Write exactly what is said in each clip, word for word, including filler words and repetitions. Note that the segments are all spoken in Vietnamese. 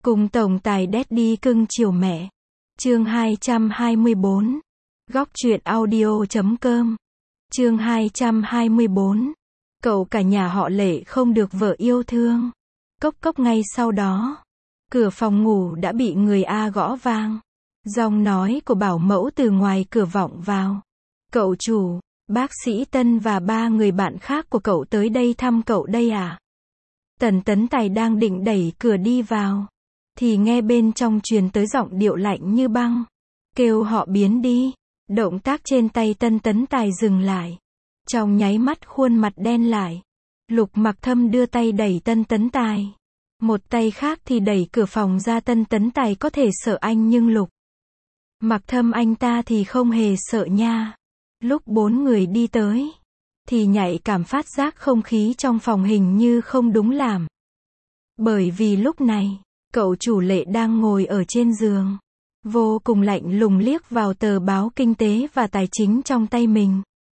Cùng tổng tài Daddy cưng chiều mẹ. Chương hai trăm hai mươi bốn. Góc truyện audio chấm com. Chương hai trăm hai mươi bốn. Cậu cả nhà họ Lệ không được vợ yêu thương. Cốc cốc ngay sau đó, cửa phòng ngủ đã bị người A gõ vang. Giọng nói của bảo mẫu từ ngoài cửa vọng vào. Cậu chủ, bác sĩ Tân và ba người bạn khác của cậu tới đây thăm cậu đây à? Tần Tấn Tài đang định đẩy cửa đi vào, thì nghe bên trong truyền tới giọng điệu lạnh như băng. Kêu họ biến đi. Động tác trên tay Tân Tấn Tài dừng lại. Trong nháy mắt khuôn mặt đen lại. Lục Mặc Thâm đưa tay đẩy Tân Tấn Tài. Một tay khác thì đẩy cửa phòng ra. Tân Tấn Tài có thể sợ anh nhưng Lục Mặc Thâm anh ta thì không hề sợ nha. Lúc bốn người đi tới, thì nhạy cảm phát giác không khí trong phòng hình như không đúng làm. Bởi vì lúc này, cậu chủ Lệ đang ngồi ở trên giường, vô cùng lạnh lùng liếc vào tờ báo kinh tế và tài chính trong tay mình.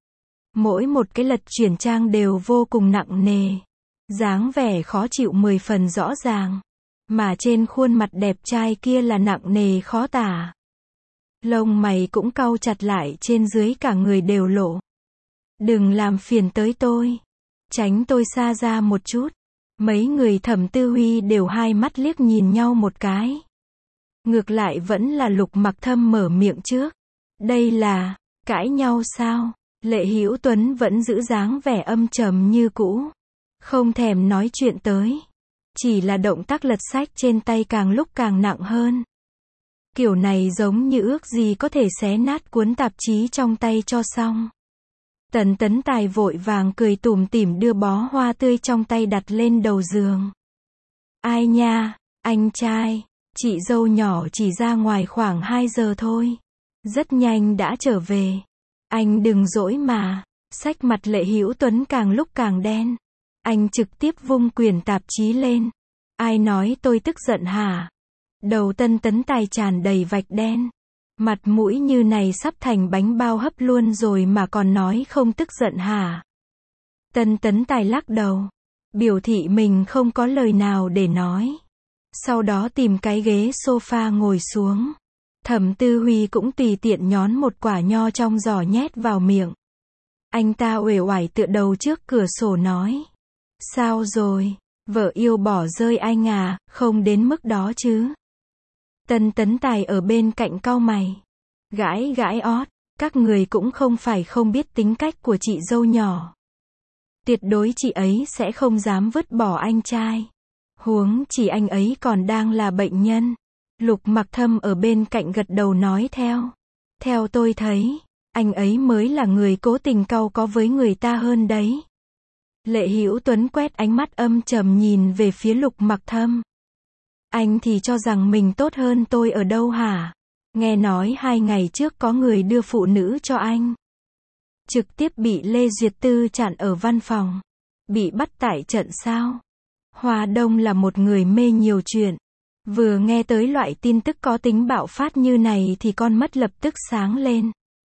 Mỗi một cái lật chuyển trang đều vô cùng nặng nề, dáng vẻ khó chịu mười phần rõ ràng, mà trên khuôn mặt đẹp trai kia là nặng nề khó tả. Lông mày cũng cau chặt lại, trên dưới cả người đều lộ. Đừng làm phiền tới tôi, tránh tôi xa ra một chút. Mấy người Thẩm Tư Huy đều hai mắt liếc nhìn nhau một cái. Ngược lại vẫn là Lục Mặc Thâm mở miệng trước. Đây là cãi nhau sao? Lệ Hữu Tuấn vẫn giữ dáng vẻ âm trầm như cũ, không thèm nói chuyện tới, chỉ là động tác lật sách trên tay càng lúc càng nặng hơn. Kiểu này giống như ước gì có thể xé nát cuốn tạp chí trong tay cho xong. Tần Tấn Tài vội vàng cười tủm tỉm đưa bó hoa tươi trong tay đặt lên đầu giường. Ai nha, anh trai, chị dâu nhỏ chỉ ra ngoài khoảng hai giờ thôi, rất nhanh đã trở về. Anh đừng dỗi mà. Xách mặt Lệ Hữu Tuấn càng lúc càng đen. Anh trực tiếp vung quyển tạp chí lên. Ai nói tôi tức giận hả? Đầu Tân Tấn Tài tràn đầy vạch đen. Mặt mũi như này sắp thành bánh bao hấp luôn rồi mà còn nói không tức giận hả? Tân Tấn Tài lắc đầu, biểu thị mình không có lời nào để nói. Sau đó tìm cái ghế sofa ngồi xuống. Thẩm Tư Huy cũng tùy tiện nhón một quả nho trong giỏ nhét vào miệng. Anh ta uể oải tựa đầu trước cửa sổ nói. Sao rồi, vợ yêu bỏ rơi anh à? Không đến mức đó chứ. Tân Tấn Tài ở bên cạnh cau mày, gãi gãi ót. Các người cũng không phải không biết tính cách của chị dâu nhỏ. Tuyệt đối chị ấy sẽ không dám vứt bỏ anh trai. Huống chỉ anh ấy còn đang là bệnh nhân. Lục Mặc Thâm ở bên cạnh gật đầu nói theo. Theo tôi thấy, anh ấy mới là người cố tình cau có với người ta hơn đấy. Lệ Hữu Tuấn quét ánh mắt âm trầm nhìn về phía Lục Mặc Thâm. Anh thì cho rằng mình tốt hơn tôi ở đâu hả? Nghe nói hai ngày trước có người đưa phụ nữ cho anh. Trực tiếp bị Lê Duyệt Tư chặn ở văn phòng. Bị bắt tại trận sao? Hoa Đông là một người mê nhiều chuyện. Vừa nghe tới loại tin tức có tính bạo phát như này thì con mắt lập tức sáng lên.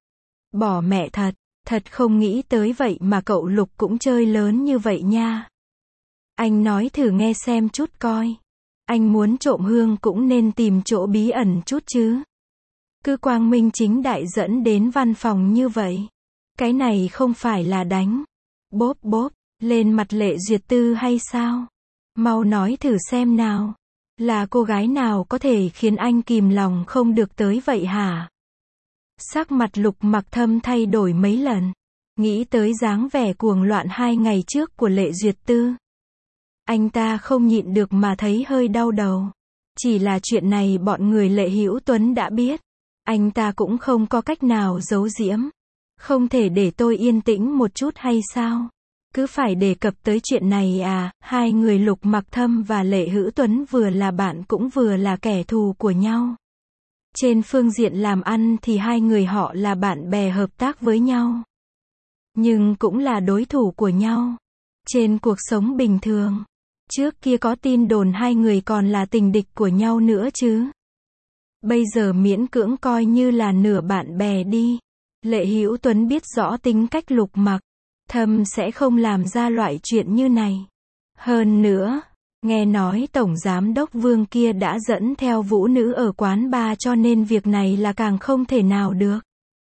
Bỏ mẹ thật, thật không nghĩ tới vậy mà cậu Lục cũng chơi lớn như vậy nha. Anh nói thử nghe xem chút coi. Anh muốn trộm hương cũng nên tìm chỗ bí ẩn chút chứ. Cứ quang minh chính đại dẫn đến văn phòng như vậy. Cái này không phải là đánh bốp bốp lên mặt Lệ Duyệt Tư hay sao? Mau nói thử xem nào. Là cô gái nào có thể khiến anh kìm lòng không được tới vậy hả? Sắc mặt Lục Mặc Thâm thay đổi mấy lần. Nghĩ tới dáng vẻ cuồng loạn hai ngày trước của Lệ Duyệt Tư. Anh ta không nhịn được mà thấy hơi đau đầu. Chỉ là chuyện này bọn người Lệ Hữu Tuấn đã biết. Anh ta cũng không có cách nào giấu giếm. Không thể để tôi yên tĩnh một chút hay sao? Cứ phải đề cập tới chuyện này à? Hai người Lục Mặc Thâm và Lệ Hữu Tuấn vừa là bạn cũng vừa là kẻ thù của nhau. Trên phương diện làm ăn thì hai người họ là bạn bè hợp tác với nhau, nhưng cũng là đối thủ của nhau. Trên cuộc sống bình thường, trước kia có tin đồn hai người còn là tình địch của nhau nữa chứ. Bây giờ miễn cưỡng coi như là nửa bạn bè đi. Lệ Hữu Tuấn biết rõ tính cách Lục Mặc Thâm sẽ không làm ra loại chuyện như này. Hơn nữa, Nghe nói Tổng Giám đốc Vương kia đã dẫn theo vũ nữ ở quán bar cho nên việc này là càng không thể nào được.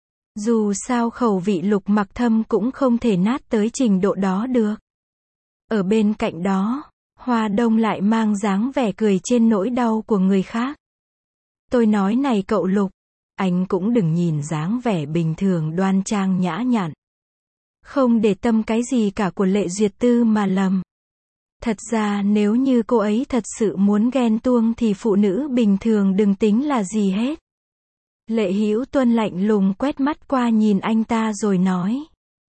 Dù sao khẩu vị Lục Mặc Thâm cũng không thể nát tới trình độ đó được. Ở bên cạnh đó, Hoa Đông lại mang dáng vẻ cười trên nỗi đau của người khác. Tôi nói này cậu Lục, anh cũng đừng nhìn dáng vẻ bình thường đoan trang nhã nhặn. Không để tâm cái gì cả của Lệ Duyệt Tư mà lầm. Thật ra nếu như cô ấy thật sự muốn ghen tuông thì phụ nữ bình thường đừng tính là gì hết. Lệ Hữu Tuân lạnh lùng quét mắt qua nhìn anh ta rồi nói.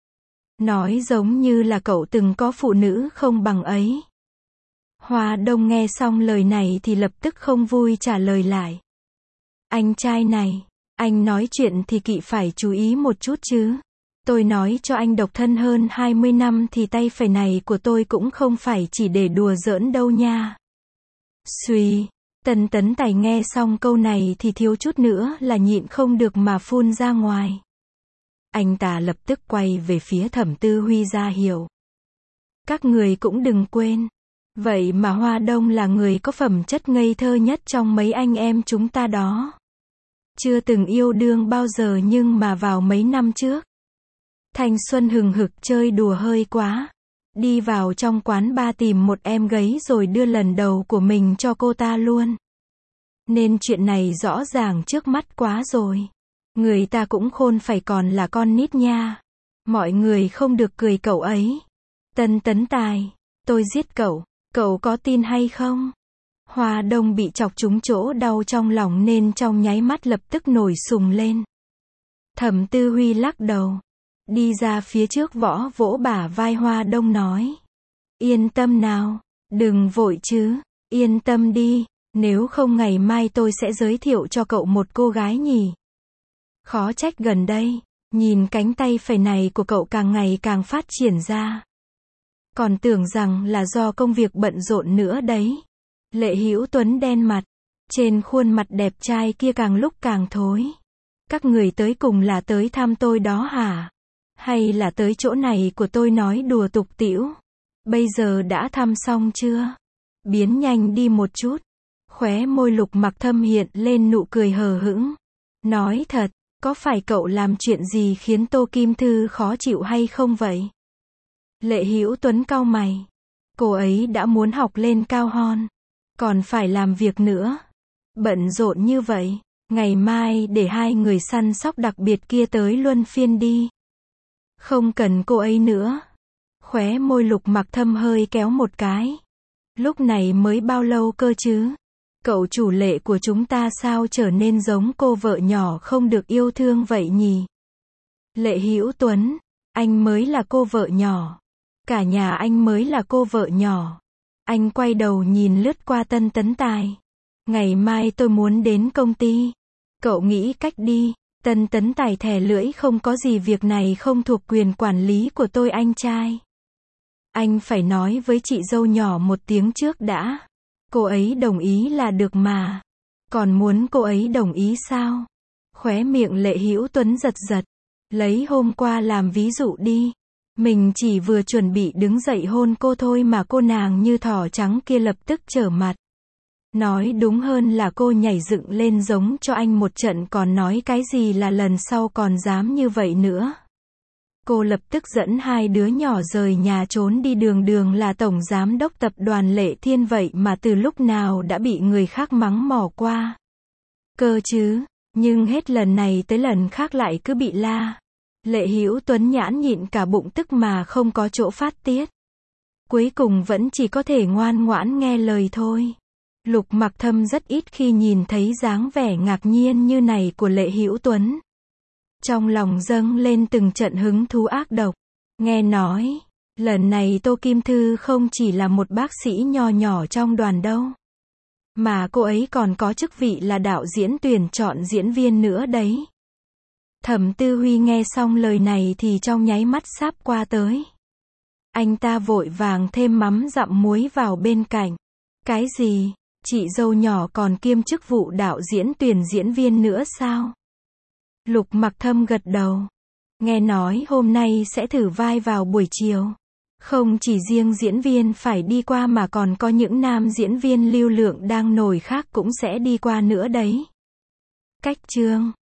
Nói giống như là cậu từng có phụ nữ không bằng ấy. Hoa Đông nghe xong lời này thì lập tức không vui trả lời lại. Anh trai này, anh nói chuyện thì kỵ phải chú ý một chút chứ. Tôi nói cho anh độc thân hơn hai mươi năm thì tay phải này của tôi cũng không phải chỉ để đùa giỡn đâu nha. Xuy, Tần Tấn Tài nghe xong câu này thì thiếu chút nữa là nhịn không được mà phun ra ngoài. Anh ta lập tức quay về phía Thẩm Tư Huy ra hiệu. Các người cũng đừng quên. Vậy mà Hoa Đông là người có phẩm chất ngây thơ nhất trong mấy anh em chúng ta đó. Chưa từng yêu đương bao giờ nhưng mà vào mấy năm trước. Thanh xuân hừng hực chơi đùa hơi quá. Đi vào trong quán bar tìm một em gấy rồi đưa lần đầu của mình cho cô ta luôn. Nên chuyện này rõ ràng trước mắt quá rồi. Người ta cũng khôn phải còn là con nít nha. Mọi người không được cười cậu ấy. Tân Tấn Tài, tôi giết cậu, cậu có tin hay không? Hoa Đông bị chọc trúng chỗ đau trong lòng nên trong nháy mắt lập tức nổi sùng lên. Thẩm Tư Huy lắc đầu. Đi ra phía trước võ vỗ bả vai Hoa Đông nói. Yên tâm nào, đừng vội chứ, yên tâm đi, nếu không ngày mai tôi sẽ giới thiệu cho cậu một cô gái nhỉ. Khó trách gần đây, nhìn cánh tay phải này của cậu càng ngày càng phát triển ra. Còn tưởng rằng là do công việc bận rộn nữa đấy. Lệ Hữu Tuấn đen mặt, trên khuôn mặt đẹp trai kia càng lúc càng thối. Các người tới cùng là tới thăm tôi đó hả? Hay là tới chỗ này của tôi nói đùa tục tĩu? Bây giờ đã thăm xong chưa? Biến nhanh đi một chút. Khóe môi Lục Mặc Thâm hiện lên nụ cười hờ hững. Nói thật, có phải cậu làm chuyện gì khiến Tô Kim Thư khó chịu hay không vậy? Lệ Hữu Tuấn cau mày. Cô ấy đã muốn học lên cao hon. Còn phải làm việc nữa. Bận rộn như vậy. Ngày mai để hai người săn sóc đặc biệt kia tới luân phiên đi. Không cần cô ấy nữa. Khóe môi Lục Mặc Thâm hơi kéo một cái. Lúc này mới bao lâu cơ chứ? Cậu chủ Lệ của chúng ta sao trở nên giống cô vợ nhỏ không được yêu thương vậy nhỉ? Lệ Hữu Tuấn, anh mới là cô vợ nhỏ. Cả nhà anh mới là cô vợ nhỏ. Anh quay đầu nhìn lướt qua Tân Tấn Tài. Ngày mai tôi muốn đến công ty. Cậu nghĩ cách đi. Tân Tấn Tài thè lưỡi không có gì việc này không thuộc quyền quản lý của tôi anh trai. Anh phải nói với chị dâu nhỏ một tiếng trước đã. Cô ấy đồng ý là được mà. Còn muốn cô ấy đồng ý sao? Khóe miệng Lệ Hữu Tuấn giật giật. Lấy hôm qua làm ví dụ đi. Mình chỉ vừa chuẩn bị đứng dậy hôn cô thôi mà cô nàng như thỏ trắng kia lập tức trở mặt. Nói đúng hơn là cô nhảy dựng lên giống cho anh một trận còn nói cái gì là lần sau còn dám như vậy nữa. Cô lập tức dẫn hai đứa nhỏ rời nhà trốn đi đường đường là tổng giám đốc tập đoàn Lệ Thiên vậy mà từ lúc nào đã bị người khác mắng mỏ qua. Cơ chứ, nhưng hết lần này tới lần khác lại cứ bị la. Lệ Hữu Tuấn nhãn nhịn cả bụng tức mà không có chỗ phát tiết. Cuối cùng vẫn chỉ có thể ngoan ngoãn nghe lời thôi. Lục Mặc Thâm rất ít khi nhìn thấy dáng vẻ ngạc nhiên như này của Lệ Hữu Tuấn. Trong lòng dâng lên từng trận hứng thú ác độc. Nghe nói, lần này Tô Kim Thư không chỉ là một bác sĩ nho nhỏ trong đoàn đâu. Mà cô ấy còn có chức vị là đạo diễn tuyển chọn diễn viên nữa đấy. Thẩm Tư Huy nghe xong lời này thì trong nháy mắt sáp qua tới. Anh ta vội vàng thêm mắm dặm muối vào bên cạnh. Cái gì? Chị dâu nhỏ còn kiêm chức vụ đạo diễn tuyển diễn viên nữa sao? Lục Mặc Thâm gật đầu. Nghe nói hôm nay sẽ thử vai vào buổi chiều. Không chỉ riêng diễn viên phải đi qua mà còn có những nam diễn viên lưu lượng đang nổi khác cũng sẽ đi qua nữa đấy. Cách chương